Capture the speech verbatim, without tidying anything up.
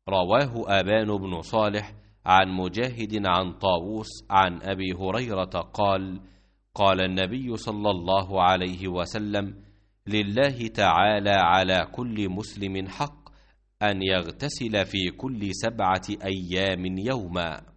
رواه آبان بن صالح عن مجاهد عن طاووس عن أبي هريرة قال: قال النبي صلى الله عليه وسلم: لله تعالى على كل مسلم حق أن يغتسل في كل سبعة أيام يوما.